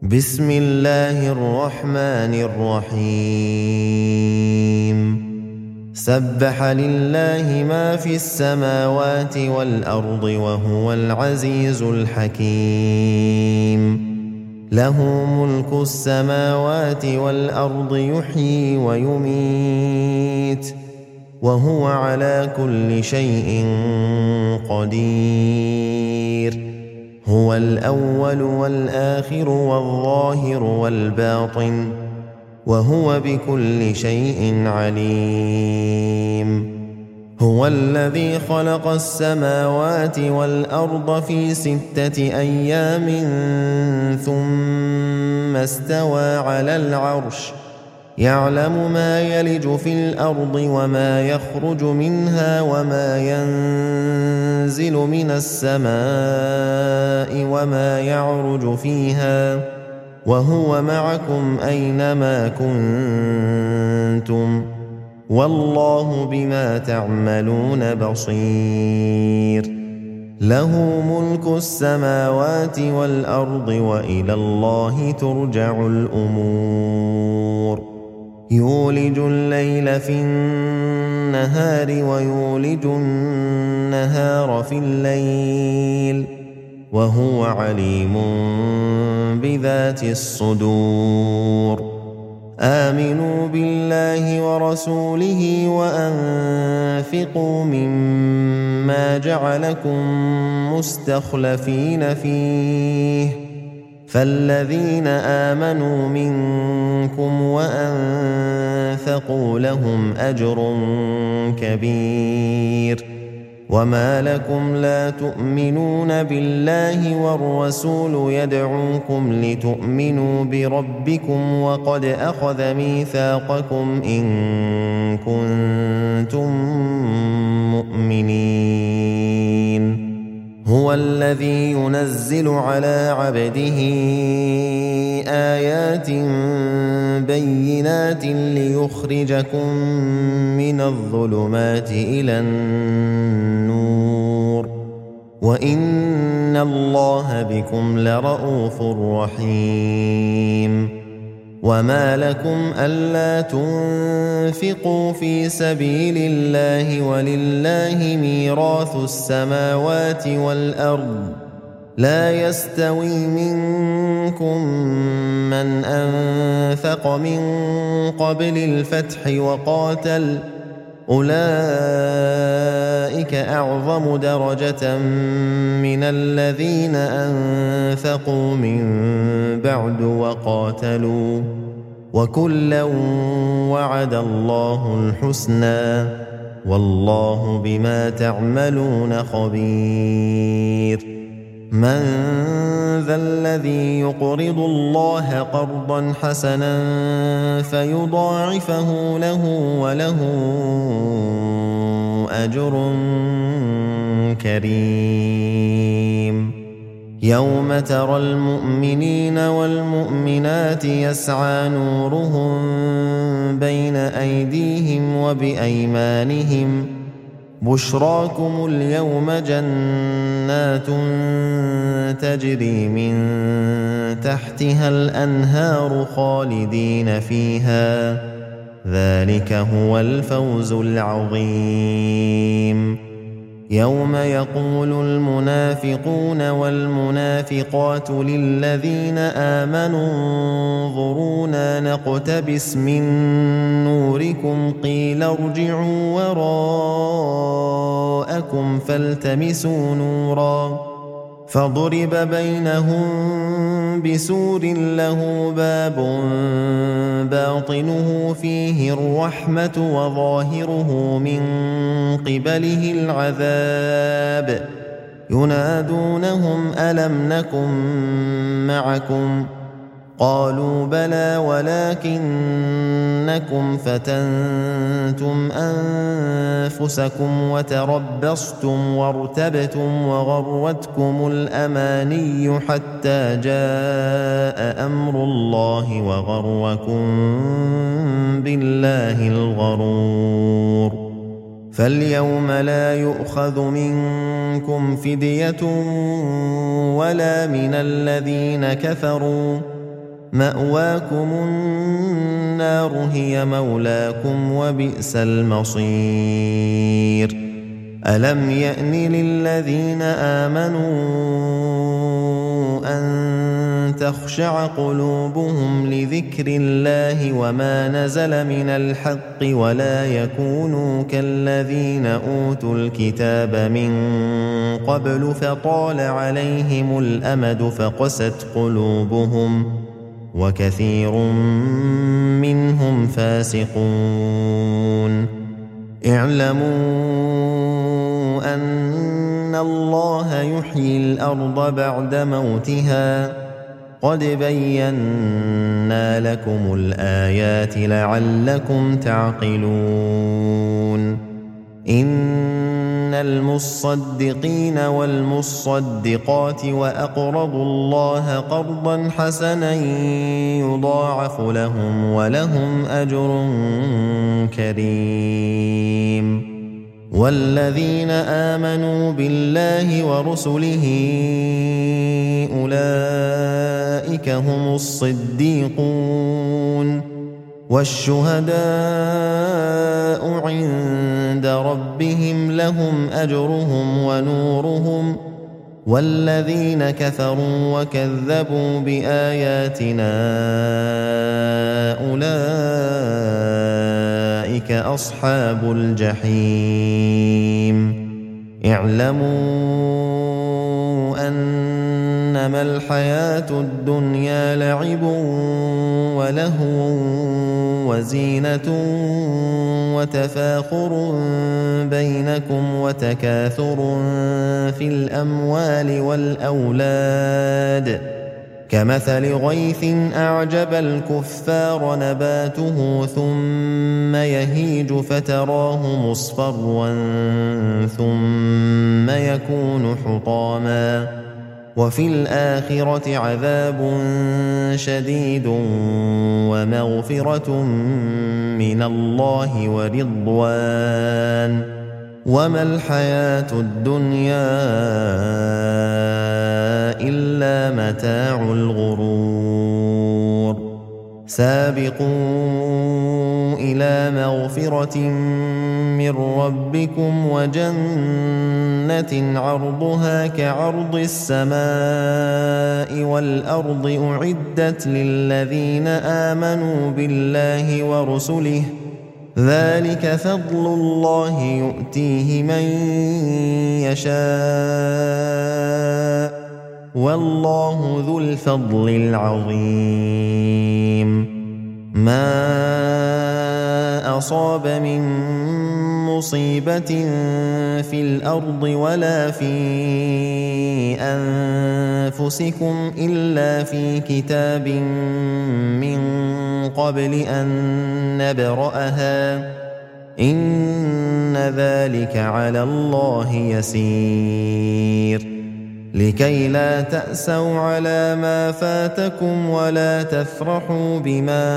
بسم الله الرحمن الرحيم سبح لله ما في السماوات والأرض وهو العزيز الحكيم له ملك السماوات والأرض يحيي ويميت وهو على كل شيء قدير هو الأول والآخر والظاهر والباطن وهو بكل شيء عليم هو الذي خلق السماوات والأرض في 6 أيام ثم استوى على العرش يعلم ما يلج في الأرض وما يخرج منها وما ينزل من السماء وما يعرج فيها وهو معكم أينما كنتم والله بما تعملون بصير له ملك السماوات والأرض وإلى الله ترجع الأمور يولج الليل في النهار ويولج النهار في الليل وهو عليم بذات الصدور آمنوا بالله ورسوله وأنفقوا مما جعلكم مستخلفين فيه فالذين آمنوا منكم وأنفقوا لهم أجر كبير وما لكم لا تؤمنون بالله والرسول يدعوكم لتؤمنوا بربكم وقد أخذ ميثاقكم إن كنتم مؤمنين هو الذي ينزل على عبده آيات بينات ليخرجكم من الظلمات إلى النور وإن الله بكم لرءوف رحيم وما لكم ألا تنفقوا في سبيل الله ولله ميراث السماوات والأرض لا يستوي منكم من أنفق من قبل الفتح وقاتل أولئك أعظم درجة من الذين أنفقوا من بعد وقاتلوا وكلا وعد الله الحسنى والله بما تعملون خبير من ذا الذي يقرض الله قرضا حسنا فيضاعفه له وله أجر كريم يوم ترى المؤمنين والمؤمنات يسعى نورهم بين أيديهم وبأيمانهم بشراكم اليوم جنات تجري من تحتها الأنهار خالدين فيها ذلك هو الفوز العظيم يوم يقول المنافقون والمنافقات للذين آمنوا انظرونا نقتبس من نوركم قيل ارجعوا وراءكم فالتمسوا نورا فضرب بينهم بسور له باب باطنه فيه الرحمة وظاهره من قبله العذاب ينادونهم ألم نكن معكم قالوا بلى ولكنكم فتنتم أنفسكم وتربصتم وارتبتم وغرتكم الأماني حتى جاء أمر الله وغركم بالله الغرور فاليوم لا يؤخذ منكم فدية ولا من الذين كفروا مأواكم النار هي مولاكم وبئس المصير ألم يأن للذين آمنوا أن تخشع قلوبهم لذكر الله وما نزل من الحق ولا يكونوا كالذين أوتوا الكتاب من قبل فطال عليهم الأمد فقست قلوبهم وكثير منهم فاسقون اعلموا أن الله يحيي الأرض بعد موتها قد بينا لكم الآيات لعلكم تعقلون إن المصدقين والمصدقات وأقرضوا الله قرضا حسنا يضاعف لهم ولهم أجر كريم والذين آمنوا بالله ورسله أولئك هم الصديقون والشهداء عند ربهم لهم أجرهم ونورهم والذين كفروا وكذبوا بآياتنا أولئك أصحاب الجحيم اعلموا أنما الحياة الدنيا لعب ولهو وزينة وتفاخر بينكم وتكاثر في الأموال والأولاد كمثل غيث أعجب الكفار نباته ثم يهيج فتراه مصفرا ثم يكون حطاما وفي الآخرة عذاب شديد ومغفرة من الله ورضوان وما الحياة الدنيا إلا متاع الغرور سابقوا إلى مغفرة من ربكم وجنة عرضها كعرض السماء والأرض أعدت للذين آمنوا بالله ورسله ذلك فضل الله يؤتيه من يشاء والله ذو الفضل العظيم ما أصاب من مصيبة في الأرض ولا في أنفسكم إلا في كتاب من قبل أن نبرأها إن ذلك على الله يسير لكي لا تأسوا على ما فاتكم ولا تفرحوا بما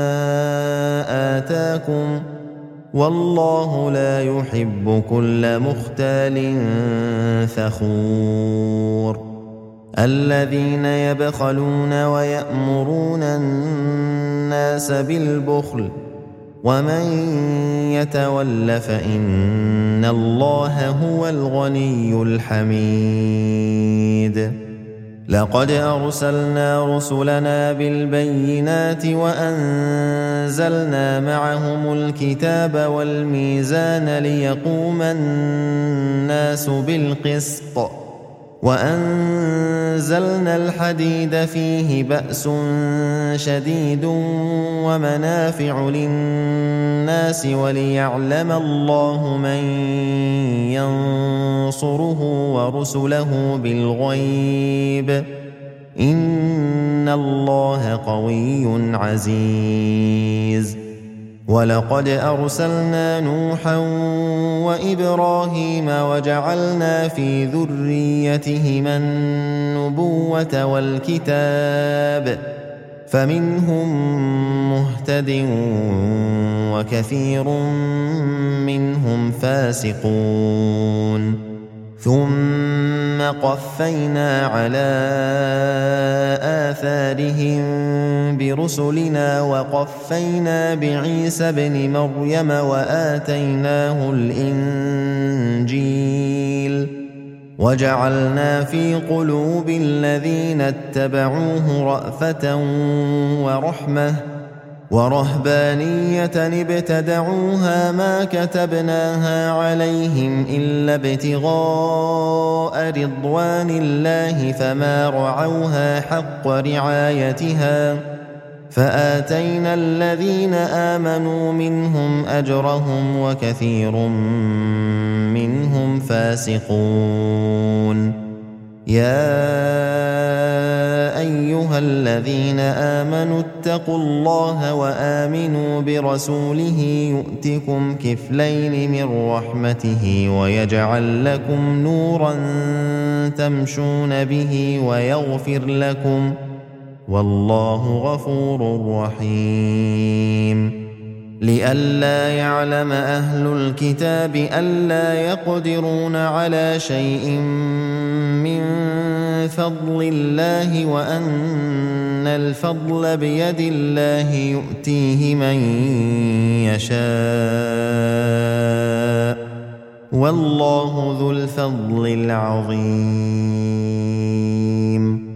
آتاكم والله لا يحب كل مختال فخور الذين يبخلون ويأمرون الناس بالبخل ومن يتول فإن الله هو الغني الحميد لقد أرسلنا رسلنا بالبينات وأنزلنا معهم الكتاب والميزان ليقوم الناس بالقسط وأنزلنا الحديد فيه بأس شديد ومنافع للناس وليعلم الله من ينصره ورسله بالغيب إن الله قوي عزيز ولقد أرسلنا نوحا وإبراهيم وجعلنا في ذريتهما النبوة والكتاب فمنهم مهتد وكثير منهم فاسقون ثم قفينا على آثارهم برسلنا وقفينا بعيسى ابن مريم وآتيناه الإنجيل وجعلنا في قلوب الذين اتبعوه رأفة ورحمة ورهبانية ابتدعوها ما كتبناها عليهم إلا ابتغاء رضوان الله فما رعوها حق رعايتها فآتينا الذين آمنوا منهم أجرهم وكثير منهم فاسقون. يا أيها الذين آمنوا اتقوا الله وآمنوا برسوله يؤتكم كفلين من رحمته ويجعل لكم نورا تمشون به ويغفر لكم والله غفور رحيم. لئلا يعلم أهل الكتاب ألا يقدرون على شيء من فضل الله وأن الفضل بيد الله يؤتيه من يشاء والله ذو الفضل العظيم.